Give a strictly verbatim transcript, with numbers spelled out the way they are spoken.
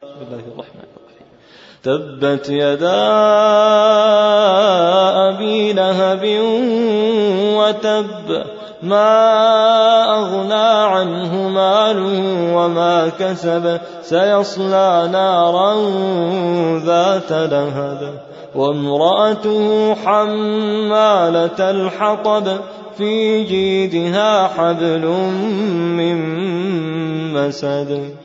بسم الله الرحمن الرحيم. تبت يدا أبي لهب وتب ما أغنى عنه ماله وما كسب سيصلى نارا ذات لهب وامرأته حمالة الحطب في جيدها حبل من مسد.